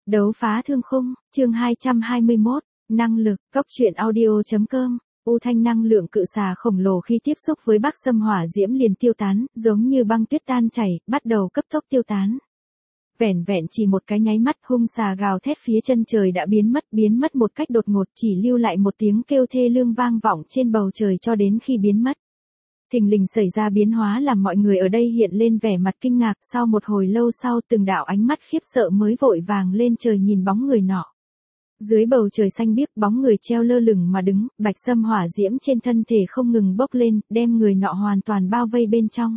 Đấu phá thương khung, chương 221, năng lực, góc truyện audio.com. U thanh năng lượng cự xà khổng lồ khi tiếp xúc với bắc xâm hỏa diễm liền tiêu tán, giống như băng tuyết tan chảy, bắt đầu cấp tốc tiêu tán. Vẻn vẹn chỉ một cái nháy mắt, hung xà gào thét phía chân trời đã biến mất một cách đột ngột, chỉ lưu lại một tiếng kêu thê lương vang vọng trên bầu trời cho đến khi biến mất. Thình lình xảy ra biến hóa làm mọi người ở đây hiện lên vẻ mặt kinh ngạc, sau một hồi lâu sau từng đạo ánh mắt khiếp sợ mới vội vàng lên trời nhìn bóng người nọ. Dưới bầu trời xanh biếc, bóng người treo lơ lửng mà đứng, bạch xâm hỏa diễm trên thân thể không ngừng bốc lên, đem người nọ hoàn toàn bao vây bên trong.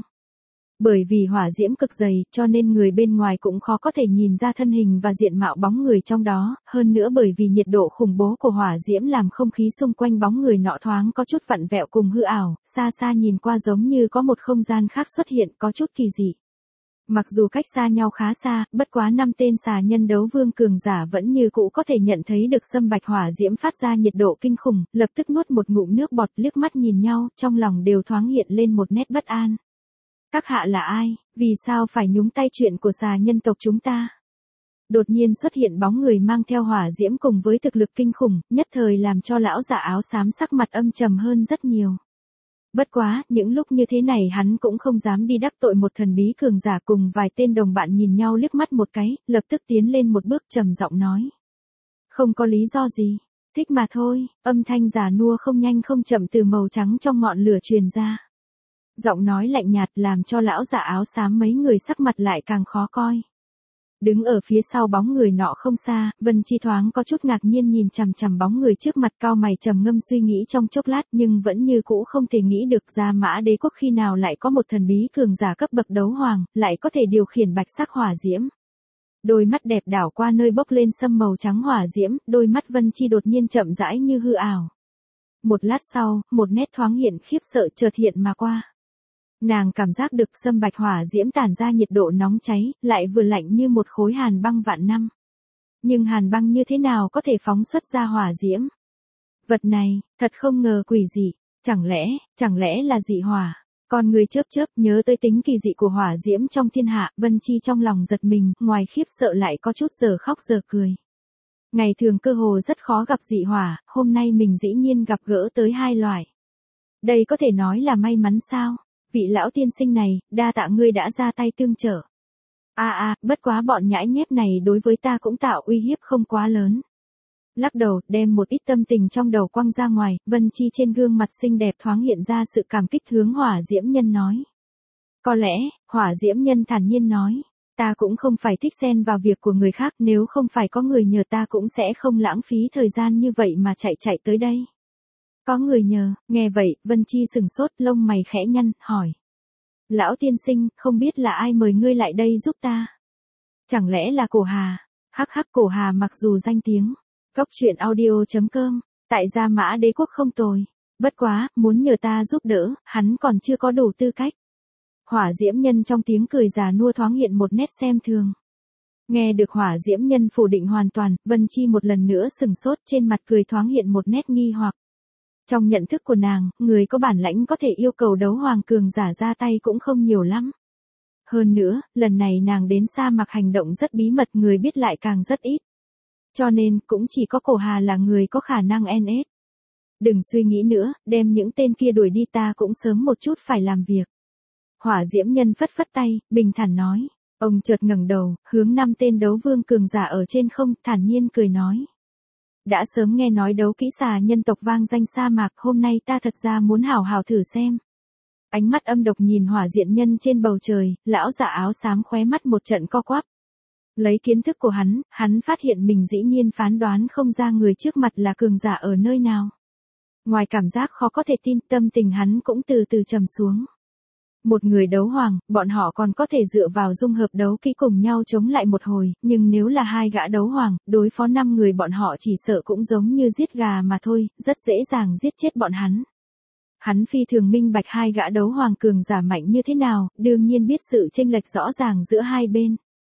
Bởi vì hỏa diễm cực dày, cho nên người bên ngoài cũng khó có thể nhìn ra thân hình và diện mạo bóng người trong đó, hơn nữa bởi vì nhiệt độ khủng bố của hỏa diễm làm không khí xung quanh bóng người nọ thoáng có chút vặn vẹo cùng hư ảo, xa xa nhìn qua giống như có một không gian khác xuất hiện, có chút kỳ dị. Mặc dù cách xa nhau khá xa, bất quá 5 tên xà nhân đấu vương cường giả vẫn như cũ có thể nhận thấy được xâm bạch hỏa diễm phát ra nhiệt độ kinh khủng, lập tức nuốt một ngụm nước bọt, liếc mắt nhìn nhau, trong lòng đều thoáng hiện lên một nét bất an. Các hạ là ai, vì sao phải nhúng tay chuyện của xà nhân tộc chúng ta? Đột nhiên xuất hiện bóng người mang theo hỏa diễm cùng với thực lực kinh khủng, nhất thời làm cho lão giả áo xám sắc mặt âm trầm hơn rất nhiều. Bất quá, những lúc như thế này hắn cũng không dám đi đắc tội một thần bí cường giả, cùng vài tên đồng bạn nhìn nhau liếc mắt một cái, lập tức tiến lên một bước trầm giọng nói. Không có lý do gì, thích mà thôi, âm thanh già nua không nhanh không chậm từ màu trắng trong ngọn lửa truyền ra. Giọng nói lạnh nhạt làm cho lão giả áo xám mấy người sắc mặt lại càng khó coi. Đứng ở phía sau bóng người nọ không xa, Vân Chi thoáng có chút ngạc nhiên nhìn chằm chằm bóng người trước mặt, cau mày trầm ngâm suy nghĩ trong chốc lát, nhưng vẫn như cũ không thể nghĩ được Gia Mã Đế quốc khi nào lại có một thần bí cường giả cấp bậc đấu hoàng, lại có thể điều khiển bạch sắc hỏa diễm. Đôi mắt đẹp đảo qua nơi bốc lên sâm màu trắng hỏa diễm, đôi mắt Vân Chi đột nhiên chậm rãi như hư ảo. Một lát sau, một nét thoáng hiện khiếp sợ chợt hiện mà qua. Nàng cảm giác được sâm bạch hỏa diễm tản ra nhiệt độ nóng cháy, lại vừa lạnh như một khối hàn băng vạn năm. Nhưng hàn băng như thế nào có thể phóng xuất ra hỏa diễm? Vật này, thật không ngờ quỷ dị, chẳng lẽ là dị hỏa? Con người chớp nhớ tới tính kỳ dị của hỏa diễm trong thiên hạ, Vân Chi trong lòng giật mình, ngoài khiếp sợ lại có chút giờ khóc giờ cười. Ngày thường cơ hồ rất khó gặp dị hỏa, hôm nay mình dĩ nhiên gặp gỡ tới hai loại. Đây có thể nói là may mắn sao? Vị lão tiên sinh này, đa tạ ngươi đã ra tay tương trợ. Bất quá bọn nhãi nhép này đối với ta cũng tạo uy hiếp không quá lớn. Lắc đầu, đem một ít tâm tình trong đầu quăng ra ngoài, Vân Chi trên gương mặt xinh đẹp thoáng hiện ra sự cảm kích hướng hỏa diễm nhân nói. Có lẽ, hỏa diễm nhân thản nhiên nói, ta cũng không phải thích xen vào việc của người khác, nếu không phải có người nhờ ta cũng sẽ không lãng phí thời gian như vậy mà chạy tới đây. Có người nhờ, nghe vậy, Vân Chi sừng sốt, lông mày khẽ nhăn, hỏi. Lão tiên sinh, không biết là ai mời ngươi lại đây giúp ta? Chẳng lẽ là Cổ Hà? Cổ Hà mặc dù danh tiếng, góc truyện audio.com, tại Gia Mã Đế quốc không tồi. Bất quá, muốn nhờ ta giúp đỡ, hắn còn chưa có đủ tư cách. Hỏa diễm nhân trong tiếng cười già nua thoáng hiện một nét xem thường. Nghe được hỏa diễm nhân phủ định hoàn toàn, Vân Chi một lần nữa sừng sốt, trên mặt cười thoáng hiện một nét nghi hoặc. Trong nhận thức của nàng, người có bản lãnh có thể yêu cầu đấu hoàng cường giả ra tay cũng không nhiều lắm. Hơn nữa, lần này nàng đến sa mạc hành động rất bí mật, người biết lại càng rất ít. Cho nên, cũng chỉ có Cổ Hà là người có khả năng NS. Đừng suy nghĩ nữa, đem những tên kia đuổi đi, ta cũng sớm một chút phải làm việc. Hỏa diễm nhân phất tay, bình thản nói. Ông chợt ngẩng đầu, hướng 5 tên đấu vương cường giả ở trên không, thản nhiên cười nói. Đã sớm nghe nói đấu kỹ xà nhân tộc vang danh sa mạc, hôm nay ta thật ra muốn hảo hảo thử xem. Ánh mắt âm độc nhìn hỏa diễm nhân trên bầu trời, lão giả áo xám khóe mắt một trận co quắp. Lấy kiến thức của hắn phát hiện mình dĩ nhiên phán đoán không ra người trước mặt là cường giả ở nơi nào. Ngoài cảm giác khó có thể tin, tâm tình hắn cũng từ từ trầm xuống. Một người đấu hoàng, bọn họ còn có thể dựa vào dung hợp đấu kỹ cùng nhau chống lại một hồi, nhưng nếu là 2 gã đấu hoàng, đối phó 5 người bọn họ chỉ sợ cũng giống như giết gà mà thôi, rất dễ dàng giết chết bọn hắn. Hắn phi thường minh bạch 2 gã đấu hoàng cường giả mạnh như thế nào, đương nhiên biết sự chênh lệch rõ ràng giữa hai bên.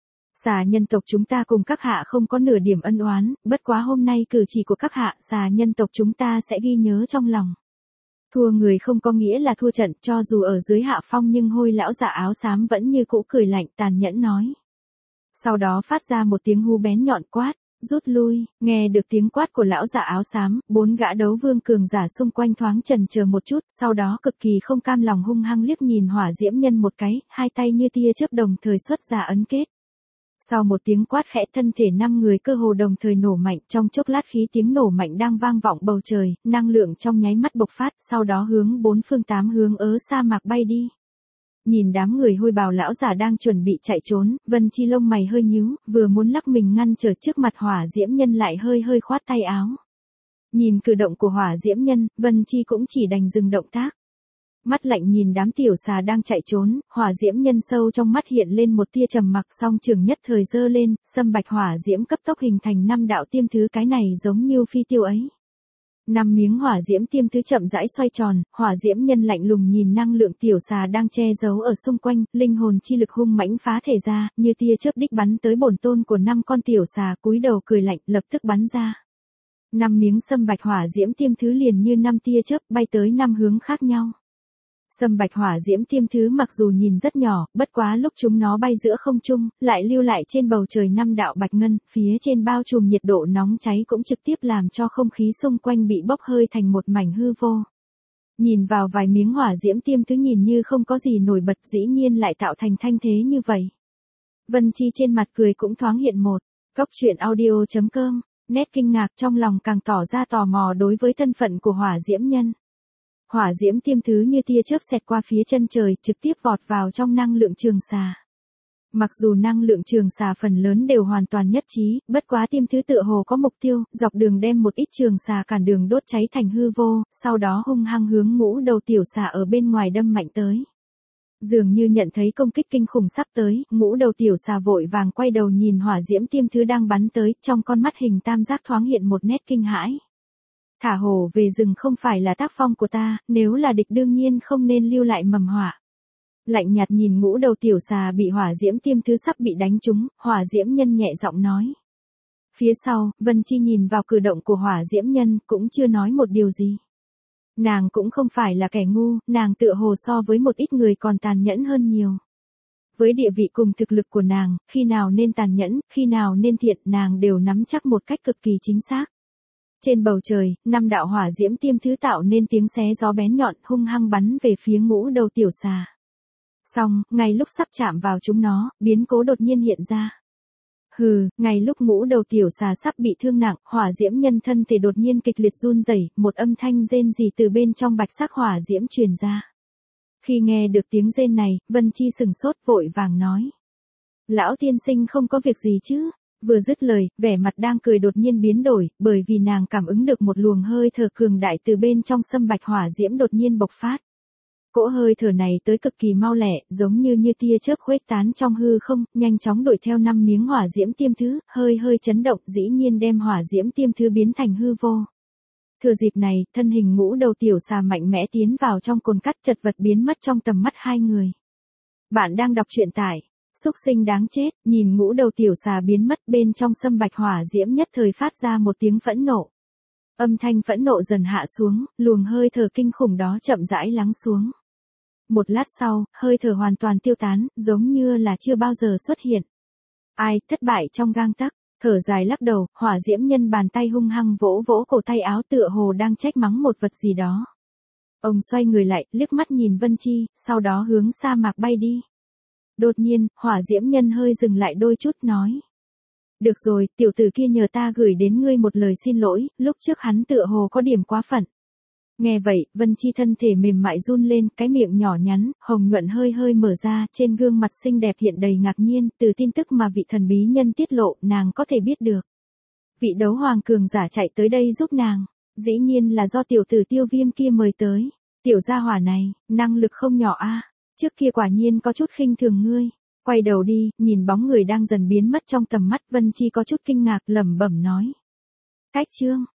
Xà nhân tộc chúng ta cùng các hạ không có nửa điểm ân oán, bất quá hôm nay cử chỉ của các hạ, xà nhân tộc chúng ta sẽ ghi nhớ trong lòng. Thua người không có nghĩa là thua trận, cho dù ở dưới hạ phong nhưng hôi lão giả áo xám vẫn như cũ cười lạnh tàn nhẫn nói. Sau đó phát ra một tiếng hú bén nhọn quát, rút lui, nghe được tiếng quát của lão giả áo xám, 4 gã đấu vương cường giả xung quanh thoáng chần chờ một chút, sau đó cực kỳ không cam lòng hung hăng liếc nhìn hỏa diễm nhân một cái, hai tay như tia chớp đồng thời xuất ra ấn kết. Sau một tiếng quát khẽ thân thể 5 người cơ hồ đồng thời nổ mạnh, trong chốc lát khí tiếng nổ mạnh đang vang vọng bầu trời, năng lượng trong nháy mắt bộc phát, sau đó hướng 4 phương 8 hướng sa mạc bay đi. Nhìn đám người hôi bào lão giả đang chuẩn bị chạy trốn, Vân Chi lông mày hơi nhíu, vừa muốn lắc mình ngăn trở trước mặt hỏa diễm nhân lại hơi hơi khoát tay áo. Nhìn cử động của hỏa diễm nhân, Vân Chi cũng chỉ đành dừng động tác. Mắt lạnh nhìn đám tiểu xà đang chạy trốn, hỏa diễm nhân sâu trong mắt hiện lên một tia trầm mặc, song trường nhất thời giơ lên, sâm bạch hỏa diễm cấp tốc hình thành 5 đạo tiêm thứ, cái này giống như phi tiêu ấy. 5 miếng hỏa diễm tiêm thứ chậm rãi xoay tròn, hỏa diễm nhân lạnh lùng nhìn năng lượng tiểu xà đang che giấu ở xung quanh, linh hồn chi lực hung mãnh phá thể ra, như tia chớp đích bắn tới bổn tôn của 5 con tiểu xà, cúi đầu cười lạnh, lập tức bắn ra. 5 miếng sâm bạch hỏa diễm tiêm thứ liền như 5 tia chớp bay tới 5 hướng khác nhau. Sâm bạch hỏa diễm tiêm thứ mặc dù nhìn rất nhỏ, bất quá lúc chúng nó bay giữa không trung, lại lưu lại trên bầu trời 5 đạo bạch ngân, phía trên bao trùm nhiệt độ nóng cháy cũng trực tiếp làm cho không khí xung quanh bị bốc hơi thành một mảnh hư vô. Nhìn vào vài miếng hỏa diễm tiêm thứ nhìn như không có gì nổi bật, dĩ nhiên lại tạo thành thanh thế như vậy. Vân Chi trên mặt cười cũng thoáng hiện một góc truyện audio.com, nét kinh ngạc trong lòng càng tỏ ra tò mò đối với thân phận của hỏa diễm nhân. Hỏa diễm tiêm thứ như tia chớp xẹt qua phía chân trời, trực tiếp vọt vào trong năng lượng trường xà. Mặc dù năng lượng trường xà phần lớn đều hoàn toàn nhất trí, bất quá tiêm thứ tựa hồ có mục tiêu, dọc đường đem một ít trường xà cản đường đốt cháy thành hư vô, sau đó hung hăng hướng ngũ đầu tiểu xà ở bên ngoài đâm mạnh tới. Dường như nhận thấy công kích kinh khủng sắp tới, ngũ đầu tiểu xà vội vàng quay đầu nhìn hỏa diễm tiêm thứ đang bắn tới, trong con mắt hình tam giác thoáng hiện một nét kinh hãi. Thả hổ về rừng không phải là tác phong của ta, nếu là địch đương nhiên không nên lưu lại mầm họa. Lạnh nhạt nhìn ngũ đầu tiểu xà bị hỏa diễm tiêm thứ sắp bị đánh trúng, hỏa diễm nhân nhẹ giọng nói. Phía sau, Vân Chi nhìn vào cử động của hỏa diễm nhân, cũng chưa nói một điều gì. Nàng cũng không phải là kẻ ngu, nàng tựa hồ so với một ít người còn tàn nhẫn hơn nhiều. Với địa vị cùng thực lực của nàng, khi nào nên tàn nhẫn, khi nào nên thiện, nàng đều nắm chắc một cách cực kỳ chính xác. Trên bầu trời, 5 đạo hỏa diễm tiêm thứ tạo nên tiếng xé gió bén nhọn, hung hăng bắn về phía ngũ đầu tiểu xà. Xong, ngay lúc sắp chạm vào chúng nó, biến cố đột nhiên hiện ra. Hừ, ngay lúc ngũ đầu tiểu xà sắp bị thương nặng, hỏa diễm nhân thân thể đột nhiên kịch liệt run rẩy, một âm thanh rên rỉ từ bên trong bạch sắc hỏa diễm truyền ra. Khi nghe được tiếng rên này, Vân Chi sừng sốt vội vàng nói. Lão tiên sinh không có việc gì chứ? Vừa dứt lời, vẻ mặt đang cười đột nhiên biến đổi, bởi vì nàng cảm ứng được một luồng hơi thở cường đại từ bên trong sâm bạch hỏa diễm đột nhiên bộc phát. Cỗ hơi thở này tới cực kỳ mau lẹ, giống như tia chớp khuếch tán trong hư không, nhanh chóng đuổi theo 5 miếng hỏa diễm tiêm thứ, hơi chấn động, dĩ nhiên đem hỏa diễm tiêm thứ biến thành hư vô. Thừa dịp này, thân hình ngũ đầu tiểu xà mạnh mẽ tiến vào trong cồn cắt, chật vật biến mất trong tầm mắt hai người. Bạn đang đọc truyện tại Xúc Sinh Đáng Chết, nhìn ngũ đầu tiểu xà biến mất, bên trong sâm bạch hỏa diễm nhất thời phát ra một tiếng phẫn nộ. Âm thanh phẫn nộ dần hạ xuống, luồng hơi thở kinh khủng đó chậm rãi lắng xuống. Một lát sau, hơi thở hoàn toàn tiêu tán, giống như là chưa bao giờ xuất hiện. Ai, thất bại trong gang tấc, thở dài lắc đầu, hỏa diễm nhân bàn tay hung hăng vỗ cổ tay áo tựa hồ đang trách mắng một vật gì đó. Ông xoay người lại, liếc mắt nhìn Vân Chi, sau đó hướng sa mạc bay đi. Đột nhiên, hỏa diễm nhân hơi dừng lại đôi chút nói. Được rồi, tiểu tử kia nhờ ta gửi đến ngươi một lời xin lỗi, lúc trước hắn tựa hồ có điểm quá phận. Nghe vậy, Vân Chi thân thể mềm mại run lên, cái miệng nhỏ nhắn, hồng nhuận hơi mở ra, trên gương mặt xinh đẹp hiện đầy ngạc nhiên, từ tin tức mà vị thần bí nhân tiết lộ, nàng có thể biết được. Vị đấu hoàng cường giả chạy tới đây giúp nàng, dĩ nhiên là do tiểu tử Tiêu Viêm kia mời tới. Tiểu gia hỏa này, năng lực không nhỏ a, trước kia quả nhiên có chút khinh thường ngươi. Quay đầu đi, nhìn bóng người đang dần biến mất trong tầm mắt, Vân Chi có chút kinh ngạc lẩm bẩm nói. Cách chương